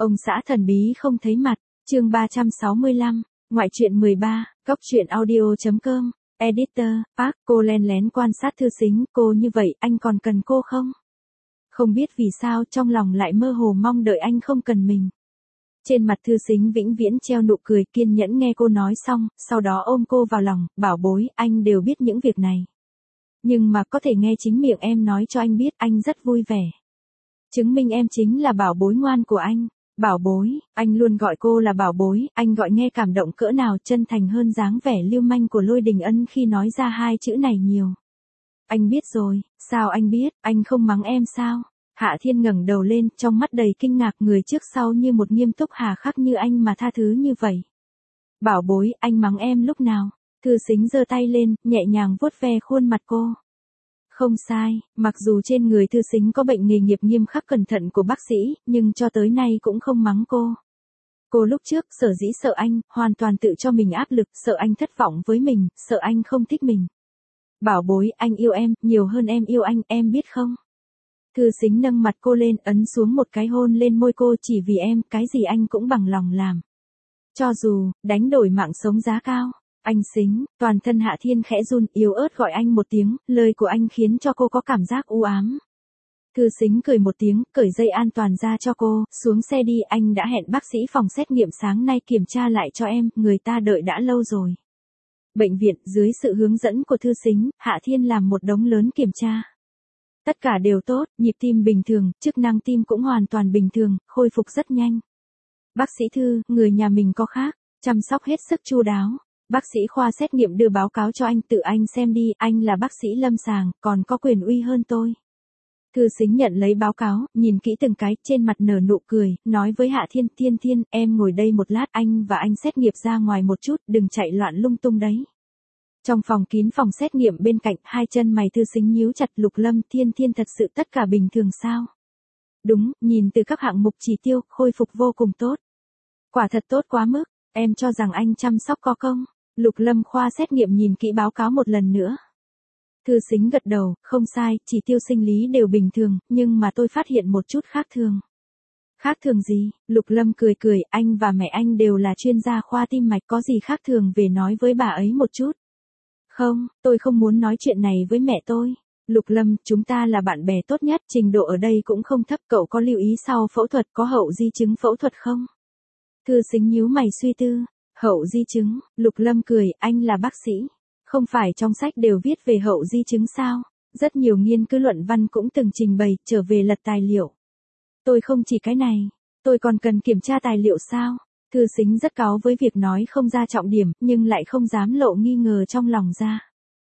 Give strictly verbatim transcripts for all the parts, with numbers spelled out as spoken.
Ông xã thần bí không thấy mặt, chương ba trăm sáu mươi lăm, ngoại truyện mười ba, góc truyện audio chấm com, editor, Park, cô len lén quan sát Thư Sính, cô như vậy anh còn cần cô không? Không biết vì sao trong lòng lại mơ hồ mong đợi anh không cần mình. Trên mặt Thư Sính vĩnh viễn treo nụ cười kiên nhẫn nghe cô nói xong, sau đó ôm cô vào lòng, bảo bối, anh đều biết những việc này. Nhưng mà có thể nghe chính miệng em nói cho anh biết anh rất vui vẻ. Chứng minh em chính là bảo bối ngoan của anh. Bảo bối, anh luôn gọi cô là bảo bối, anh gọi nghe cảm động cỡ nào, chân thành hơn dáng vẻ lưu manh của Lôi Đình Ân khi nói ra hai chữ này nhiều. Anh biết rồi, sao anh biết, anh không mắng em sao? Hạ Thiên ngẩng đầu lên, trong mắt đầy kinh ngạc, người trước sau như một nghiêm túc hà khắc như anh mà tha thứ như vậy. Bảo bối, anh mắng em lúc nào? Thư Sính giơ tay lên, nhẹ nhàng vuốt ve khuôn mặt cô. Không sai, mặc dù trên người Thư Sính có bệnh nghề nghiệp nghiêm khắc cẩn thận của bác sĩ, nhưng cho tới nay cũng không mắng cô. Cô lúc trước sở dĩ sợ anh, hoàn toàn tự cho mình áp lực, sợ anh thất vọng với mình, sợ anh không thích mình. Bảo bối, anh yêu em, nhiều hơn em yêu anh, em biết không? Thư Sính nâng mặt cô lên, ấn xuống một cái hôn lên môi cô, chỉ vì em, cái gì anh cũng bằng lòng làm. Cho dù, đánh đổi mạng sống giá cao. Anh Sính, toàn thân Hạ Thiên khẽ run, yếu ớt gọi anh một tiếng, lời của anh khiến cho cô có cảm giác u ám. Thư Sính cười một tiếng, cởi dây an toàn ra cho cô, xuống xe đi, anh đã hẹn bác sĩ phòng xét nghiệm sáng nay kiểm tra lại cho em, người ta đợi đã lâu rồi. Bệnh viện, dưới sự hướng dẫn của Thư Sính, Hạ Thiên làm một đống lớn kiểm tra. Tất cả đều tốt, nhịp tim bình thường, chức năng tim cũng hoàn toàn bình thường, khôi phục rất nhanh. Bác sĩ Thư, người nhà mình có khác, chăm sóc hết sức chu đáo. Bác sĩ khoa xét nghiệm đưa báo cáo cho anh, tự anh xem đi, anh là bác sĩ lâm sàng, còn có quyền uy hơn tôi. Thư Sính nhận lấy báo cáo, nhìn kỹ từng cái, trên mặt nở nụ cười, nói với Hạ Thiên, Thiên Thiên, em ngồi đây một lát, anh và anh xét nghiệm ra ngoài một chút, đừng chạy loạn lung tung đấy. Trong phòng kín phòng xét nghiệm bên cạnh, hai chân mày Thư Sính nhíu chặt, Lục Lâm, Thiên Thiên thật sự tất cả bình thường sao? Đúng, nhìn từ các hạng mục chỉ tiêu, khôi phục vô cùng tốt. Quả thật tốt quá mức, em cho rằng anh chăm sóc có công. Lục Lâm khoa xét nghiệm nhìn kỹ báo cáo một lần nữa. Thư Sính gật đầu, không sai, chỉ tiêu sinh lý đều bình thường, nhưng mà tôi phát hiện một chút khác thường. Khác thường gì? Lục Lâm cười cười, anh và mẹ anh đều là chuyên gia khoa tim mạch, có gì khác thường về nói với bà ấy một chút. Không, tôi không muốn nói chuyện này với mẹ tôi. Lục Lâm, chúng ta là bạn bè tốt nhất, trình độ ở đây cũng không thấp, cậu có lưu ý sau phẫu thuật có hậu di chứng phẫu thuật không? Thư Sính nhíu mày suy tư. Hậu di chứng, Lục Lâm cười, anh là bác sĩ. Không phải trong sách đều viết về hậu di chứng sao? Rất nhiều nghiên cứu luận văn cũng từng trình bày, trở về lật tài liệu. Tôi không chỉ cái này, tôi còn cần kiểm tra tài liệu sao? Thư Sính rất cáu với việc nói không ra trọng điểm, nhưng lại không dám lộ nghi ngờ trong lòng ra.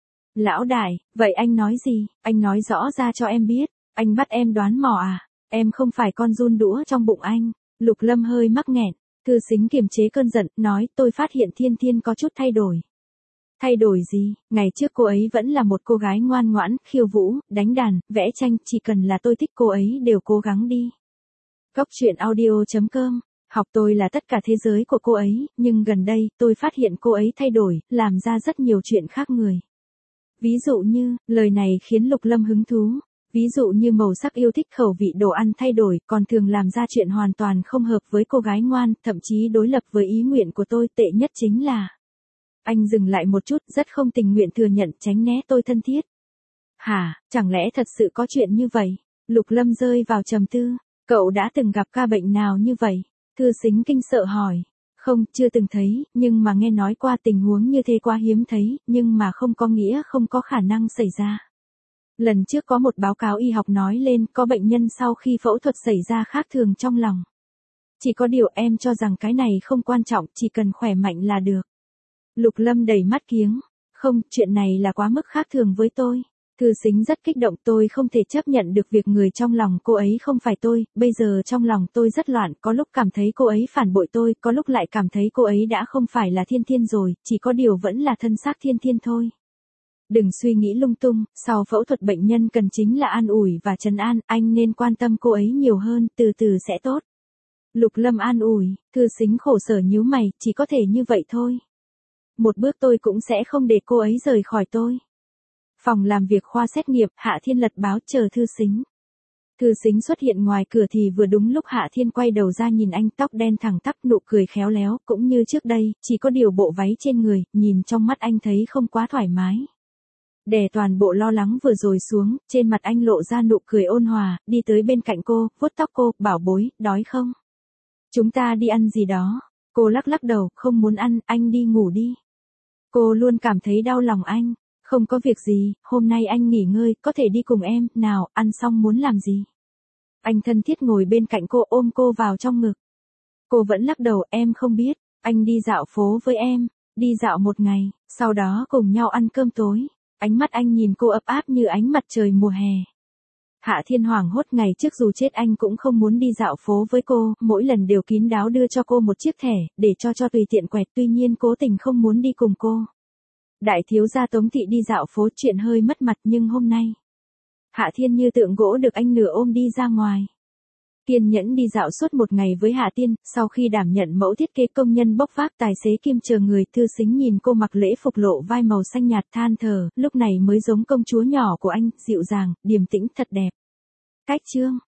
Lão đại, vậy anh nói gì? Anh nói rõ ra cho em biết. Anh bắt em đoán mò à? Em không phải con giun đũa trong bụng anh. Lục Lâm hơi mắc nghẹn. Thư Sính kiềm chế cơn giận, nói, tôi phát hiện Thiên Thiên có chút thay đổi. Thay đổi gì? Ngày trước cô ấy vẫn là một cô gái ngoan ngoãn, khiêu vũ, đánh đàn, vẽ tranh, chỉ cần là tôi thích cô ấy đều cố gắng đi. Góc truyện audio chấm com, học tôi là tất cả thế giới của cô ấy, nhưng gần đây, tôi phát hiện cô ấy thay đổi, làm ra rất nhiều chuyện khác người. Ví dụ như, lời này khiến Lục Lâm hứng thú. Ví dụ như màu sắc yêu thích, khẩu vị đồ ăn thay đổi, còn thường làm ra chuyện hoàn toàn không hợp với cô gái ngoan, thậm chí đối lập với ý nguyện của tôi, tệ nhất chính là. Anh dừng lại một chút, rất không tình nguyện thừa nhận, tránh né tôi thân thiết. Hả, chẳng lẽ thật sự có chuyện như vậy? Lục Lâm rơi vào trầm tư, cậu đã từng gặp ca bệnh nào như vậy? Thư Sính kinh sợ hỏi. Không, chưa từng thấy, nhưng mà nghe nói qua tình huống như thế quá hiếm thấy, nhưng mà không có nghĩa không có khả năng xảy ra. Lần trước có một báo cáo y học nói lên có bệnh nhân sau khi phẫu thuật xảy ra khác thường trong lòng. Chỉ có điều em cho rằng cái này không quan trọng, chỉ cần khỏe mạnh là được. Lục Lâm đầy mắt kiếng. Không, chuyện này là quá mức khác thường với tôi. Thư Sính rất kích động, tôi không thể chấp nhận được việc người trong lòng cô ấy không phải tôi, bây giờ trong lòng tôi rất loạn, có lúc cảm thấy cô ấy phản bội tôi, có lúc lại cảm thấy cô ấy đã không phải là Thiên Thiên rồi, chỉ có điều vẫn là thân xác Thiên Thiên thôi. Đừng suy nghĩ lung tung, sau phẫu thuật bệnh nhân cần chính là an ủi và trấn an, anh nên quan tâm cô ấy nhiều hơn, từ từ sẽ tốt. Lục Lâm an ủi, Thư Sính khổ sở nhíu mày, chỉ có thể như vậy thôi. Một bước tôi cũng sẽ không để cô ấy rời khỏi tôi. Phòng làm việc khoa xét nghiệm, Hạ Thiên lật báo chờ Thư Sính. Thư Sính xuất hiện ngoài cửa thì vừa đúng lúc Hạ Thiên quay đầu ra nhìn anh, tóc đen thẳng tắp, nụ cười khéo léo, cũng như trước đây, chỉ có điều bộ váy trên người, nhìn trong mắt anh thấy không quá thoải mái. Đè toàn bộ lo lắng vừa rồi xuống, trên mặt anh lộ ra nụ cười ôn hòa, đi tới bên cạnh cô, vuốt tóc cô, bảo bối, đói không? Chúng ta đi ăn gì đó. Cô lắc lắc đầu, không muốn ăn, anh đi ngủ đi. Cô luôn cảm thấy đau lòng anh. Không có việc gì, hôm nay anh nghỉ ngơi, có thể đi cùng em, nào, ăn xong muốn làm gì? Anh thân thiết ngồi bên cạnh cô, ôm cô vào trong ngực. Cô vẫn lắc đầu, em không biết, anh đi dạo phố với em, đi dạo một ngày, sau đó cùng nhau ăn cơm tối. Ánh mắt anh nhìn cô ấp áp như ánh mặt trời mùa hè. Hạ Thiên hoảng hốt, ngày trước dù chết anh cũng không muốn đi dạo phố với cô, mỗi lần đều kín đáo đưa cho cô một chiếc thẻ, để cho cho tùy tiện quẹt, tuy nhiên cố tình không muốn đi cùng cô. Đại thiếu gia Tống Thị đi dạo phố, chuyện hơi mất mặt, nhưng hôm nay Hạ Thiên như tượng gỗ được anh nửa ôm đi ra ngoài. Kiên nhẫn đi dạo suốt một ngày với Hạ Tiên, sau khi đảm nhận mẫu thiết kế công nhân bốc vác tài xế kim chờ người, Thư Sính nhìn cô mặc lễ phục lộ vai màu xanh nhạt than thở, lúc này mới giống công chúa nhỏ của anh, dịu dàng, điềm tĩnh, thật đẹp. Cách chương